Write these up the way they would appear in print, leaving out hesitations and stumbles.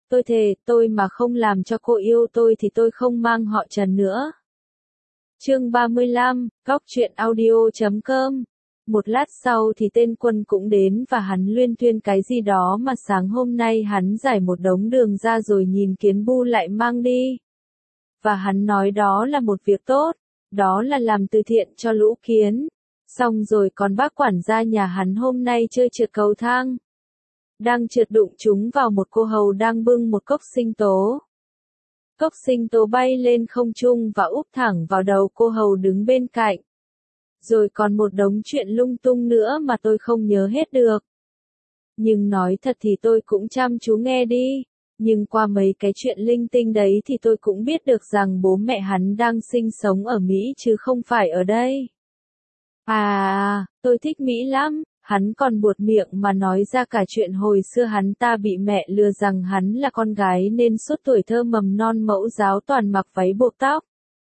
Tôi thề, tôi mà không làm cho cô yêu tôi thì tôi không mang họ Trần nữa. Chương 35, Góc truyện audio.com. Một lát sau thì tên Quân cũng đến và hắn luyên thuyên cái gì đó mà sáng hôm nay hắn giải một đống đường ra rồi nhìn Kiến Bu lại mang đi. Và hắn nói đó là một việc tốt, đó là làm từ thiện cho lũ kiến. Xong rồi còn bác quản gia nhà hắn hôm nay chơi trượt cầu thang. Đang trượt đụng chúng vào một cô hầu đang bưng một cốc sinh tố. Cốc sinh tố bay lên không trung và úp thẳng vào đầu cô hầu đứng bên cạnh. Rồi còn một đống chuyện lung tung nữa mà tôi không nhớ hết được. Nhưng nói thật thì tôi cũng chăm chú nghe đi. Nhưng qua mấy cái chuyện linh tinh đấy thì tôi cũng biết được rằng bố mẹ hắn đang sinh sống ở Mỹ chứ không phải ở đây. Tôi thích Mỹ lắm. Hắn còn buột miệng mà nói ra cả chuyện hồi xưa hắn ta bị mẹ lừa rằng hắn là con gái nên suốt tuổi thơ mầm non mẫu giáo toàn mặc váy buộc tóc.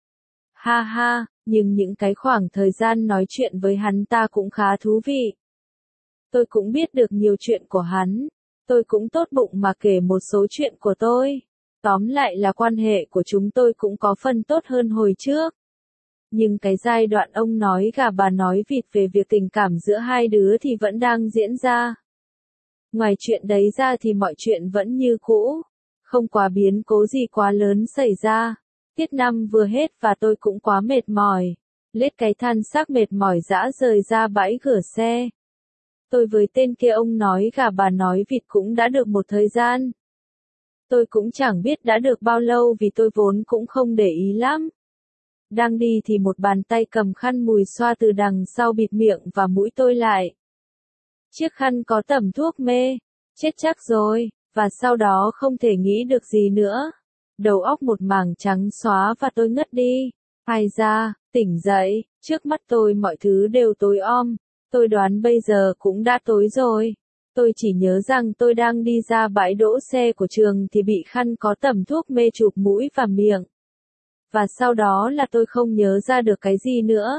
Ha ha, nhưng những cái khoảng thời gian nói chuyện với hắn ta cũng khá thú vị. Tôi cũng biết được nhiều chuyện của hắn. Tôi cũng tốt bụng mà kể một số chuyện của tôi. Tóm lại là quan hệ của chúng tôi cũng có phần tốt hơn hồi trước. Nhưng cái giai đoạn ông nói gà bà nói vịt về việc tình cảm giữa hai đứa thì vẫn đang diễn ra. Ngoài chuyện đấy ra thì mọi chuyện vẫn như cũ. Không quá biến cố gì quá lớn xảy ra. Tiết năm vừa hết và tôi cũng quá mệt mỏi. Lết cái than xác mệt mỏi rã rời ra bãi gửi xe. Tôi với tên kia ông nói gà bà nói vịt cũng đã được một thời gian. Tôi cũng chẳng biết đã được bao lâu vì tôi vốn cũng không để ý lắm. Đang đi thì một bàn tay cầm khăn mùi xoa từ đằng sau bịt miệng và mũi tôi lại. Chiếc khăn có tẩm thuốc mê. Chết chắc rồi, và sau đó không thể nghĩ được gì nữa. Đầu óc một mảng trắng xóa và tôi ngất đi. Ai ra, tỉnh dậy, trước mắt tôi mọi thứ đều tối om. Tôi đoán bây giờ cũng đã tối rồi. Tôi chỉ nhớ rằng tôi đang đi ra bãi đỗ xe của trường thì bị khăn có tẩm thuốc mê chụp mũi và miệng. Và sau đó là tôi không nhớ ra được cái gì nữa.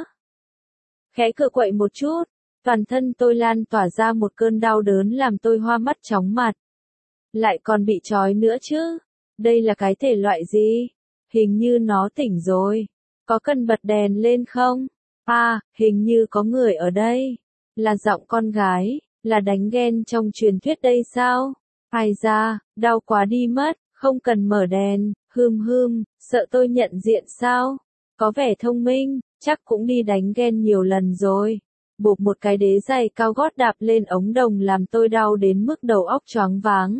Khẽ cựa quậy một chút, toàn thân tôi lan tỏa ra một cơn đau đớn làm tôi hoa mắt chóng mặt. Lại còn bị trói nữa chứ. Đây là cái thể loại gì? Hình như nó tỉnh rồi. Có cần bật đèn lên không? Hình như có người ở đây. Là giọng con gái, là đánh ghen trong truyền thuyết đây sao? Ai ra, đau quá đi mất, không cần mở đèn, sợ tôi nhận diện sao? Có vẻ thông minh, chắc cũng đi đánh ghen nhiều lần rồi. Buộc một cái đế giày cao gót đạp lên ống đồng làm tôi đau đến mức đầu óc choáng váng.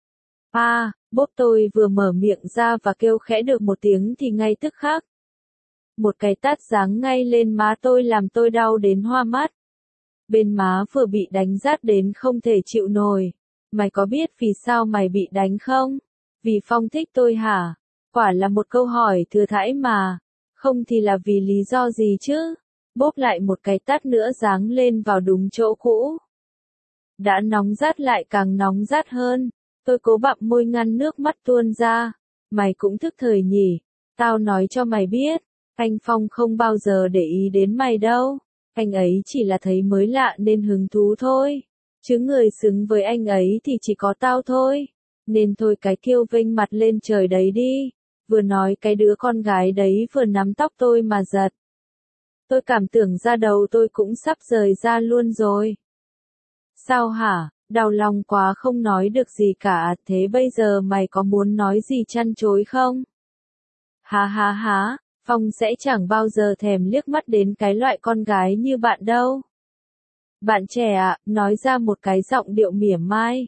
Bốp tôi vừa mở miệng ra và kêu khẽ được một tiếng thì ngay tức khắc. Một cái tát giáng ngay lên má tôi làm tôi đau đến hoa mắt. Bên má vừa bị đánh rát đến không thể chịu nổi. Mày có biết vì sao mày bị đánh không? Vì Phong thích tôi hả? Quả là một câu hỏi thừa thãi mà. Không thì là vì lý do gì chứ? Bốp lại một cái tát nữa giáng lên vào đúng chỗ cũ. Đã nóng rát lại càng nóng rát hơn. Tôi cố bặm môi ngăn nước mắt tuôn ra. Mày cũng thức thời nhỉ? Tao nói cho mày biết. Anh Phong không bao giờ để ý đến mày đâu. Anh ấy chỉ là thấy mới lạ nên hứng thú thôi. Chứ người xứng với anh ấy thì chỉ có tao thôi. Nên thôi cái kêu vênh mặt lên trời đấy đi. Vừa nói cái đứa con gái đấy vừa nắm tóc tôi mà giật. Tôi cảm tưởng da đầu tôi cũng sắp rời ra luôn rồi. Sao hả? Đau lòng quá không nói được gì cả. Thế bây giờ mày có muốn nói gì chăn chối không? Há. Phong sẽ chẳng bao giờ thèm liếc mắt đến cái loại con gái như bạn đâu. Bạn trẻ ạ, nói ra một cái giọng điệu mỉa mai.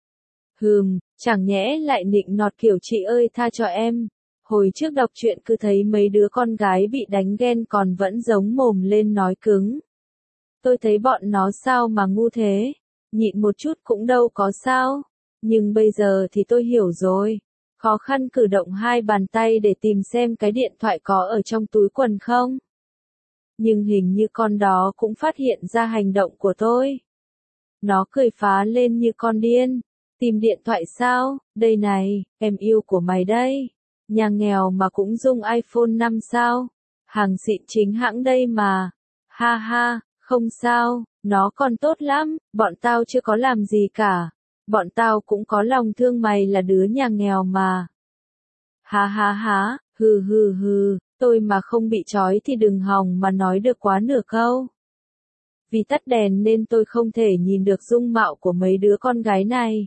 Chẳng nhẽ lại nịnh nọt kiểu chị ơi tha cho em. Hồi trước đọc truyện cứ thấy mấy đứa con gái bị đánh ghen còn vẫn giống mồm lên nói cứng. Tôi thấy bọn nó sao mà ngu thế. Nhịn một chút cũng đâu có sao. Nhưng bây giờ thì tôi hiểu rồi. Khó khăn cử động hai bàn tay để tìm xem cái điện thoại có ở trong túi quần không. Nhưng hình như con đó cũng phát hiện ra hành động của tôi. Nó cười phá lên như con điên. Tìm điện thoại sao? Đây này, em yêu của mày đây. Nhà nghèo mà cũng dùng iPhone 5 sao? Hàng xịn chính hãng đây mà. Ha, không sao, nó còn tốt lắm, bọn tao chưa có làm gì cả. Bọn tao cũng có lòng thương mày là đứa nhà nghèo mà. Ha ha ha, hừ hừ hừ, tôi mà không bị trói thì đừng hòng mà nói được quá nửa câu. Vì tắt đèn nên tôi không thể nhìn được dung mạo của mấy đứa con gái này.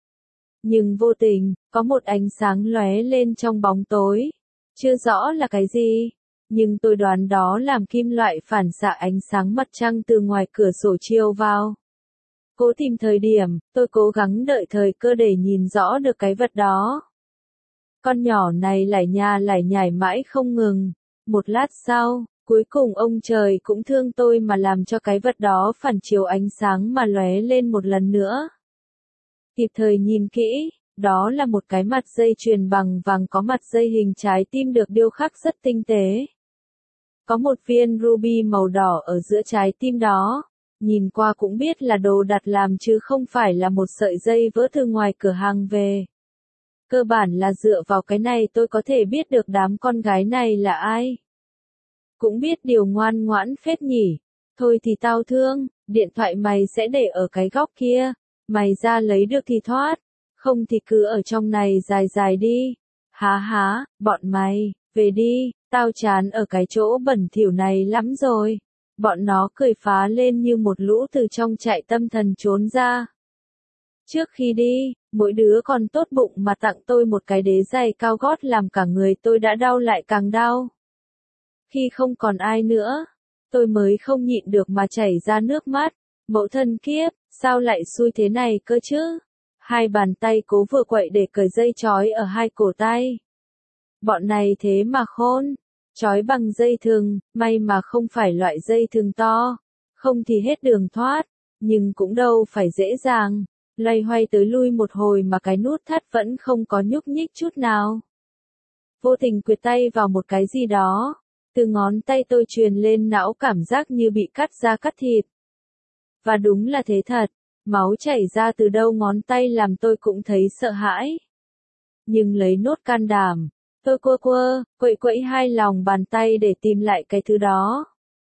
Nhưng vô tình, có một ánh sáng lóe lên trong bóng tối. Chưa rõ là cái gì, nhưng tôi đoán đó làm kim loại phản xạ ánh sáng mặt trăng từ ngoài cửa sổ chiếu vào. Cố tìm thời điểm, tôi cố gắng đợi thời cơ để nhìn rõ được cái vật đó. Con nhỏ này lải nhà lải nhải mãi không ngừng. Một lát sau, cuối cùng ông trời cũng thương tôi mà làm cho cái vật đó phản chiếu ánh sáng mà lóe lên một lần nữa. Kịp thời nhìn kỹ, đó là một cái mặt dây chuyền bằng vàng có mặt dây hình trái tim được điêu khắc rất tinh tế. Có một viên ruby màu đỏ ở giữa trái tim đó. Nhìn qua cũng biết là đồ đặt làm chứ không phải là một sợi dây vỡ từ ngoài cửa hàng về. Cơ bản là dựa vào cái này tôi có thể biết được đám con gái này là ai. Cũng biết điều ngoan ngoãn phết nhỉ. Thôi thì tao thương, điện thoại mày sẽ để ở cái góc kia. Mày ra lấy được thì thoát, không thì cứ ở trong này dài dài đi. Há há, bọn mày, về đi, tao chán ở cái chỗ bẩn thỉu này lắm rồi. Bọn nó cười phá lên như một lũ từ trong trại tâm thần trốn ra. Trước khi đi, mỗi đứa còn tốt bụng mà tặng tôi một cái đế giày cao gót làm cả người tôi đã đau lại càng đau. Khi không còn ai nữa, tôi mới không nhịn được mà chảy ra nước mắt. Mẫu thân kiếp, sao lại xui thế này cơ chứ? Hai bàn tay cố vừa quậy để cởi dây trói ở hai cổ tay. Bọn này thế mà khôn. Trói bằng dây thừng, may mà không phải loại dây thừng to. Không thì hết đường thoát. Nhưng cũng đâu phải dễ dàng. Loay hoay tới lui một hồi mà cái nút thắt vẫn không có nhúc nhích chút nào. Vô tình quệt tay vào một cái gì đó. Từ ngón tay tôi truyền lên não cảm giác như bị cắt da cắt thịt. Và đúng là thế thật, máu chảy ra từ đâu ngón tay làm tôi cũng thấy sợ hãi. Nhưng lấy nốt can đảm, tôi quậy quậy hai lòng bàn tay để tìm lại cái thứ đó.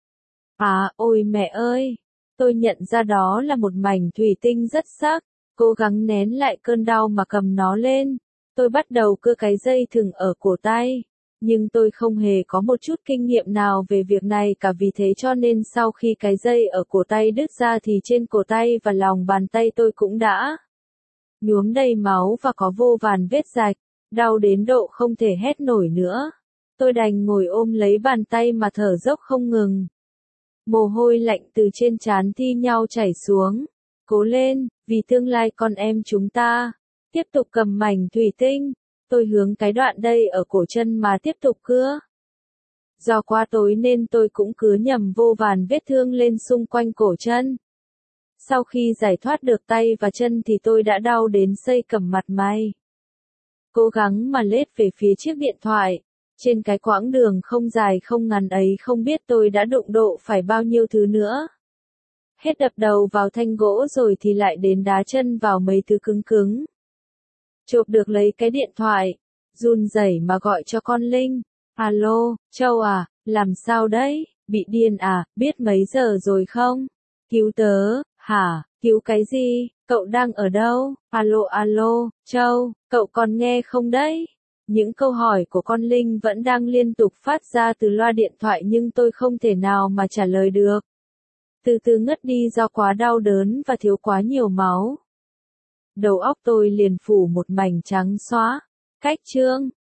À, ôi mẹ ơi! Tôi nhận ra đó là một mảnh thủy tinh rất sắc, cố gắng nén lại cơn đau mà cầm nó lên. Tôi bắt đầu cưa cái dây thừng ở cổ tay. Nhưng tôi không hề có một chút kinh nghiệm nào về việc này cả, vì thế cho nên sau khi cái dây ở cổ tay đứt ra thì trên cổ tay và lòng bàn tay tôi cũng đã nhuốm đầy máu và có vô vàn vết rạch, đau đến độ không thể hét nổi nữa. Tôi đành ngồi ôm lấy bàn tay mà thở dốc không ngừng. Mồ hôi lạnh từ trên trán thi nhau chảy xuống. Cố lên, vì tương lai con em chúng ta. Tiếp tục cầm mảnh thủy tinh. Tôi hướng cái đoạn đây ở cổ chân mà tiếp tục cưa. Do quá tối nên tôi cũng cứa nhầm vô vàn vết thương lên xung quanh cổ chân. Sau khi giải thoát được tay và chân thì tôi đã đau đến xây cẩm mặt mày. Cố gắng mà lết về phía chiếc điện thoại. Trên cái quãng đường không dài không ngắn ấy không biết tôi đã đụng độ phải bao nhiêu thứ nữa. Hết đập đầu vào thanh gỗ rồi thì lại đến đá chân vào mấy thứ cứng cứng. Chộp được lấy cái điện thoại, run rẩy mà gọi cho con Linh. Alo, Châu à, làm sao đấy, bị điên à, biết mấy giờ rồi không? Cứu tớ, hả, cứu cái gì, cậu đang ở đâu? Alo, Châu, cậu còn nghe không đấy? Những câu hỏi của con Linh vẫn đang liên tục phát ra từ loa điện thoại nhưng tôi không thể nào mà trả lời được. Từ từ ngất đi do quá đau đớn và thiếu quá nhiều máu. Đầu óc tôi liền phủ một mảnh trắng xóa. Cách chương